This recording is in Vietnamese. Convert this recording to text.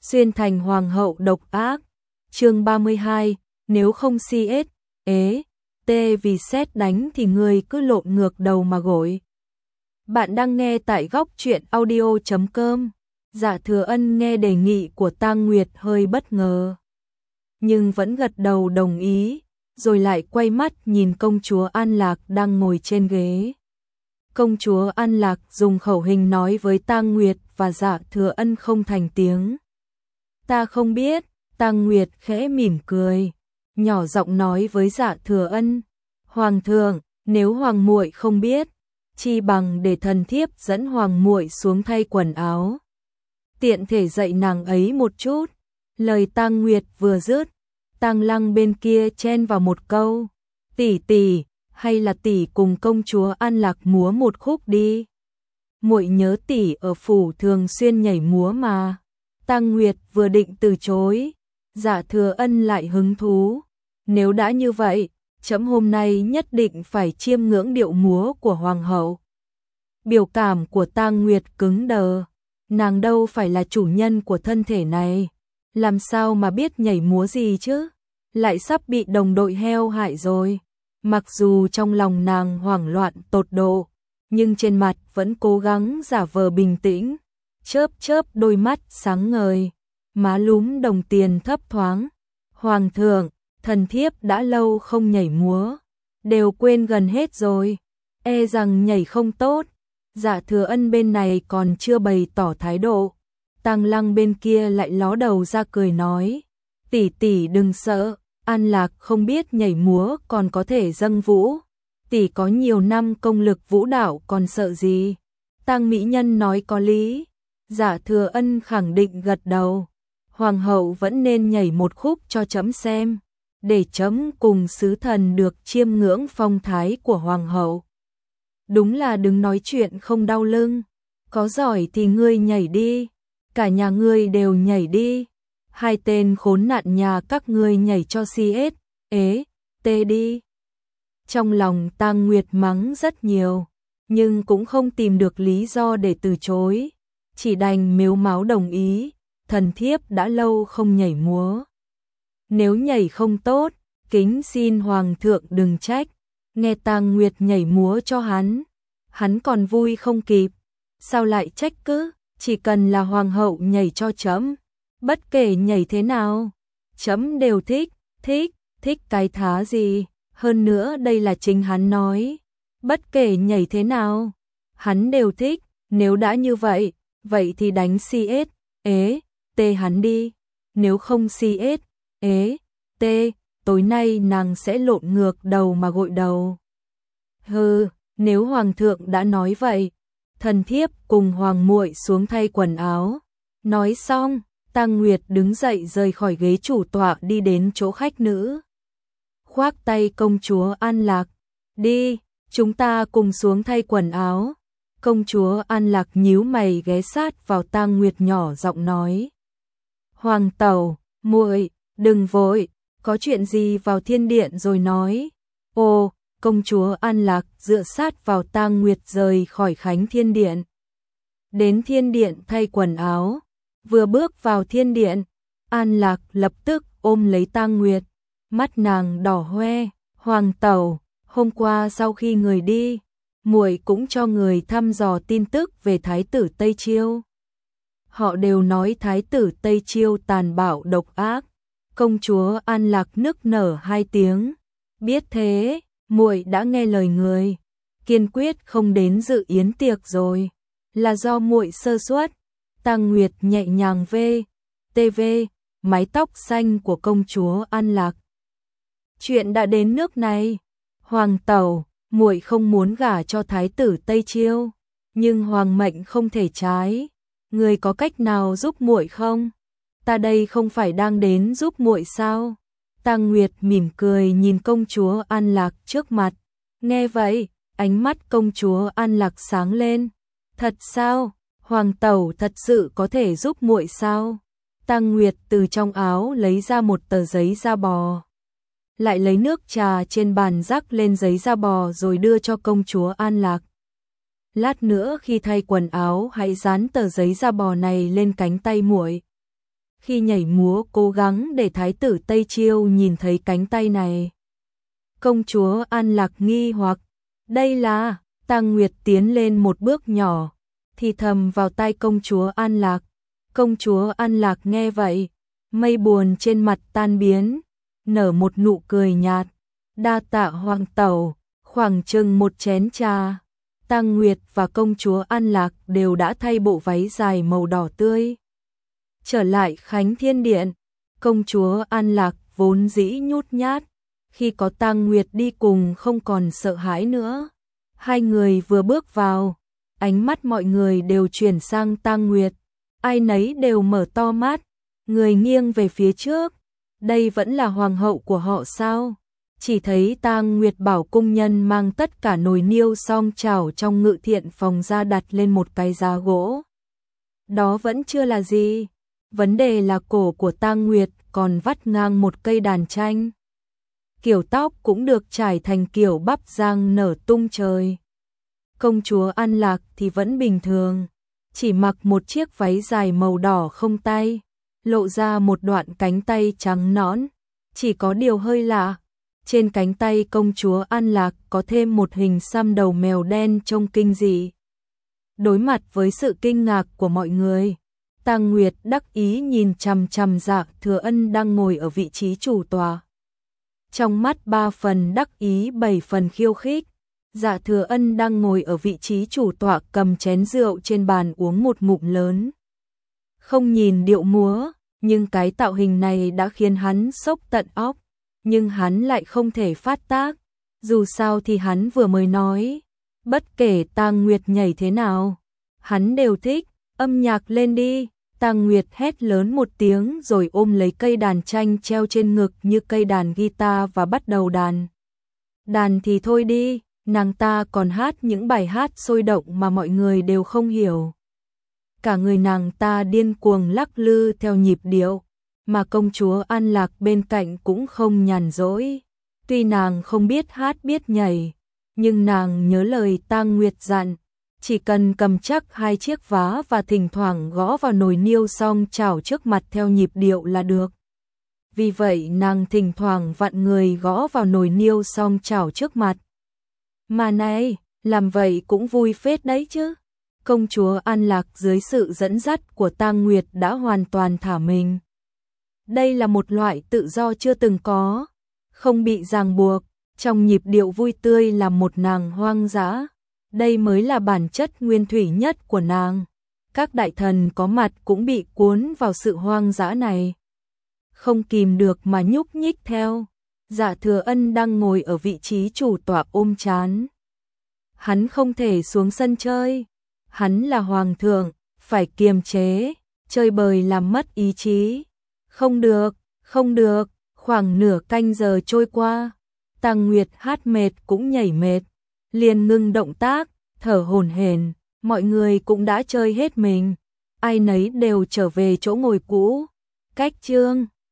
xuyên thành hoàng hậu độc ác. Chương 32, nếu không CS, vì sét đánh thì ngươi cứ lộn ngược đầu mà gội. Bạn đang nghe tại góc truyện audio.com. Dạ Thừa Ân nghe đề nghị của Tang Nguyệt hơi bất ngờ, nhưng vẫn gật đầu đồng ý, rồi lại quay mắt nhìn công chúa An Lạc đang ngồi trên ghế. Công chúa An Lạc dùng khẩu hình nói với Tang Nguyệt và Dạ Thừa Ân không thành tiếng. Ta không biết. Tang Nguyệt khẽ mỉm cười, nhỏ giọng nói với Dạ Thừa Ân, Hoàng thượng, nếu hoàng muội không biết, chi bằng để thần thiếp dẫn hoàng muội xuống thay quần áo, tiện thể dạy nàng ấy một chút. Lời Tang Nguyệt vừa dứt, Tang Lăng bên kia chen vào một câu, tỷ tỷ, hay là tỷ cùng công chúa An Lạc múa một khúc đi. Muội nhớ tỷ ở phủ thường xuyên nhảy múa mà. Tang Nguyệt vừa định từ chối, Dạ Thừa Ân lại hứng thú, nếu đã như vậy, trẫm hôm nay nhất định phải chiêm ngưỡng điệu múa của hoàng hậu. Biểu cảm của Tang Nguyệt cứng đờ, nàng đâu phải là chủ nhân của thân thể này, làm sao mà biết nhảy múa gì chứ, lại sắp bị đồng đội heo hại rồi. Mặc dù trong lòng nàng hoảng loạn tột độ, nhưng trên mặt vẫn cố gắng giả vờ bình tĩnh, chớp chớp đôi mắt sáng ngời, má lúm đồng tiền thấp thoáng. Hoàng thượng, thần thiếp đã lâu không nhảy múa, đều quên gần hết rồi, e rằng nhảy không tốt. Dạ Thừa Ân bên này còn chưa bày tỏ thái độ, Tang Lăng bên kia lại ló đầu ra cười nói, tỷ tỷ đừng sợ, An Lạc không biết nhảy múa còn có thể dâng vũ, tỷ có nhiều năm công lực vũ đạo còn sợ gì. Tang mỹ nhân nói có lý. Dạ Thừa Ân khẳng định gật đầu, hoàng hậu vẫn nên nhảy một khúc cho trẫm xem, để trẫm cùng sứ thần được chiêm ngưỡng phong thái của hoàng hậu. Đúng là đứng nói chuyện không đau lưng, có giỏi thì ngươi nhảy đi, cả nhà ngươi đều nhảy đi, hai tên khốn nạn nhà các ngươi nhảy cho CS, đi. Trong lòng Tang Nguyệt mắng rất nhiều, nhưng cũng không tìm được lý do để từ chối, chỉ đành mếu máo đồng ý, thần thiếp đã lâu không nhảy múa. Nếu nhảy không tốt, kính xin hoàng thượng đừng trách. Nghe Tang Nguyệt nhảy múa cho hắn còn vui không kịp, sao lại trách cứ, chỉ cần là hoàng hậu nhảy cho trẫm, bất kể nhảy thế nào, trẫm đều thích, thích cái thá gì, hơn nữa đây là chính hắn nói, bất kể nhảy thế nào, hắn đều thích, nếu đã như vậy, vậy thì đánh CS, hắn đi, nếu không CS, tối nay nàng sẽ lộn ngược đầu mà gội đầu. Hừ, nếu hoàng thượng đã nói vậy, thần thiếp cùng hoàng muội xuống thay quần áo. Nói xong, Tang Nguyệt đứng dậy rời khỏi ghế chủ tọa đi đến chỗ khách nữ. Khoác tay công chúa An Lạc, đi, chúng ta cùng xuống thay quần áo. Công chúa An Lạc nhíu mày ghé sát vào Tang Nguyệt nhỏ giọng nói. Hoàng tẩu, muội, đừng vội, có chuyện gì vào thiên điện rồi nói. Ồ, công chúa An Lạc dựa sát vào Tang Nguyệt rời khỏi Khánh Thiên Điện. Đến thiên điện thay quần áo, vừa bước vào thiên điện, An Lạc lập tức ôm lấy Tang Nguyệt, mắt nàng đỏ hoe. Hoàng tẩu, hôm qua sau khi người đi, muội cũng cho người thăm dò tin tức về thái tử Tây Chiêu. Họ đều nói thái tử Tây Chiêu tàn bạo độc ác. Công chúa An Lạc nức nở hai tiếng. Biết thế, muội đã nghe lời người, kiên quyết không đến dự yến tiệc rồi, là do muội sơ suất. Tang Nguyệt nhẹ nhàng TV mái tóc xanh của công chúa An Lạc. Chuyện đã đến nước này, hoàng tẩu, muội không muốn gả cho thái tử Tây Chiêu, nhưng hoàng mệnh không thể trái, người có cách nào giúp muội không? Ta đây không phải đang đến giúp muội sao? Tang Nguyệt mỉm cười nhìn công chúa An Lạc trước mặt. Nghe vậy, ánh mắt công chúa An Lạc sáng lên. Thật sao? Hoàng tẩu thật sự có thể giúp muội sao? Tang Nguyệt từ trong áo lấy ra một tờ giấy da bò, lại lấy nước trà trên bàn rắc lên giấy da bò rồi đưa cho công chúa An Lạc. Lát nữa khi thay quần áo hãy dán tờ giấy da bò này lên cánh tay muội. khi nhảy múa cố gắng để thái tử Tây Chiêu nhìn thấy cánh tay này. Công chúa An Lạc nghi hoặc, đây là, Tang Nguyệt tiến lên một bước nhỏ, thì thầm vào tai công chúa An Lạc. Công chúa An Lạc nghe vậy, mây buồn trên mặt tan biến, nở một nụ cười nhạt, đa tạ hoàng tẩu, khoảng chừng một chén trà. Tang Nguyệt và công chúa An Lạc đều đã thay bộ váy dài màu đỏ tươi. Trở lại Khánh Thiên Điện, công chúa An Lạc vốn dĩ nhút nhát, khi có Tang Nguyệt đi cùng không còn sợ hãi nữa. Hai người vừa bước vào, ánh mắt mọi người đều chuyển sang Tang Nguyệt, ai nấy đều mở to mắt, người nghiêng về phía trước. Đây vẫn là hoàng hậu của họ sao? Chỉ thấy Tang Nguyệt bảo cung nhân mang tất cả nồi niêu song chảo trong ngự thiện phòng ra đặt lên một cái giá gỗ. Đó vẫn chưa là gì, vấn đề là cổ của Tang Nguyệt còn vắt ngang một cây đàn tranh. Kiểu tóc cũng được trải thành kiểu bắp rang nở tung trời. Công chúa An Lạc thì vẫn bình thường, chỉ mặc một chiếc váy dài màu đỏ không tay, lộ ra một đoạn cánh tay trắng nõn. Chỉ có điều hơi lạ, trên cánh tay công chúa An Lạc có thêm một hình xăm đầu mèo đen trông kinh dị. Đối mặt với sự kinh ngạc của mọi người, Tang Nguyệt đắc ý nhìn chằm chằm Dạ Thừa Ân đang ngồi ở vị trí chủ tọa. Trong mắt 3 phần đắc ý 7 phần khiêu khích, Dạ Thừa Ân đang ngồi ở vị trí chủ tọa cầm chén rượu trên bàn uống một ngụm lớn. Không nhìn điệu múa, nhưng cái tạo hình này đã khiến hắn sốc tận óc, nhưng hắn lại không thể phát tác, dù sao thì hắn vừa mới nói, bất kể Tang Nguyệt nhảy thế nào, hắn đều thích, âm nhạc lên đi. Tang Nguyệt hét lớn một tiếng rồi ôm lấy cây đàn tranh treo trên ngực như cây đàn guitar và bắt đầu đàn. Đàn thì thôi đi, nàng ta còn hát những bài hát sôi động mà mọi người đều không hiểu. Cả người nàng ta điên cuồng lắc lư theo nhịp điệu, mà công chúa An Lạc bên cạnh cũng không nhàn rỗi. Tuy nàng không biết hát biết nhảy, nhưng nàng nhớ lời Tang Nguyệt dặn, chỉ cần cầm chắc 2 chiếc vá và thỉnh thoảng gõ vào nồi niêu song chảo trước mặt theo nhịp điệu là được. Vì vậy nàng thỉnh thoảng vặn người gõ vào nồi niêu song chảo trước mặt. Mà này, làm vậy cũng vui phết đấy chứ. Công chúa An Lạc dưới sự dẫn dắt của Tang Nguyệt đã hoàn toàn thả mình. Đây là một loại tự do chưa từng có, không bị ràng buộc, trong nhịp điệu vui tươi là một nàng hoang dã. Đây mới là bản chất nguyên thủy nhất của nàng. Các đại thần có mặt cũng bị cuốn vào sự hoang dã này, không kìm được mà nhúc nhích theo. Dạ Thừa Ân đang ngồi ở vị trí chủ tọa ôm trán. Hắn không thể xuống sân chơi. Hắn là hoàng thượng, phải kiềm chế, chơi bời làm mất ý chí. Không được, không được. Khoảng nửa canh giờ trôi qua, Tang Nguyệt hát mệt cũng nhảy mệt, liền ngưng động tác, thở hổn hển. Mọi người cũng đã chơi hết mình, ai nấy đều trở về chỗ ngồi cũ. Cách chương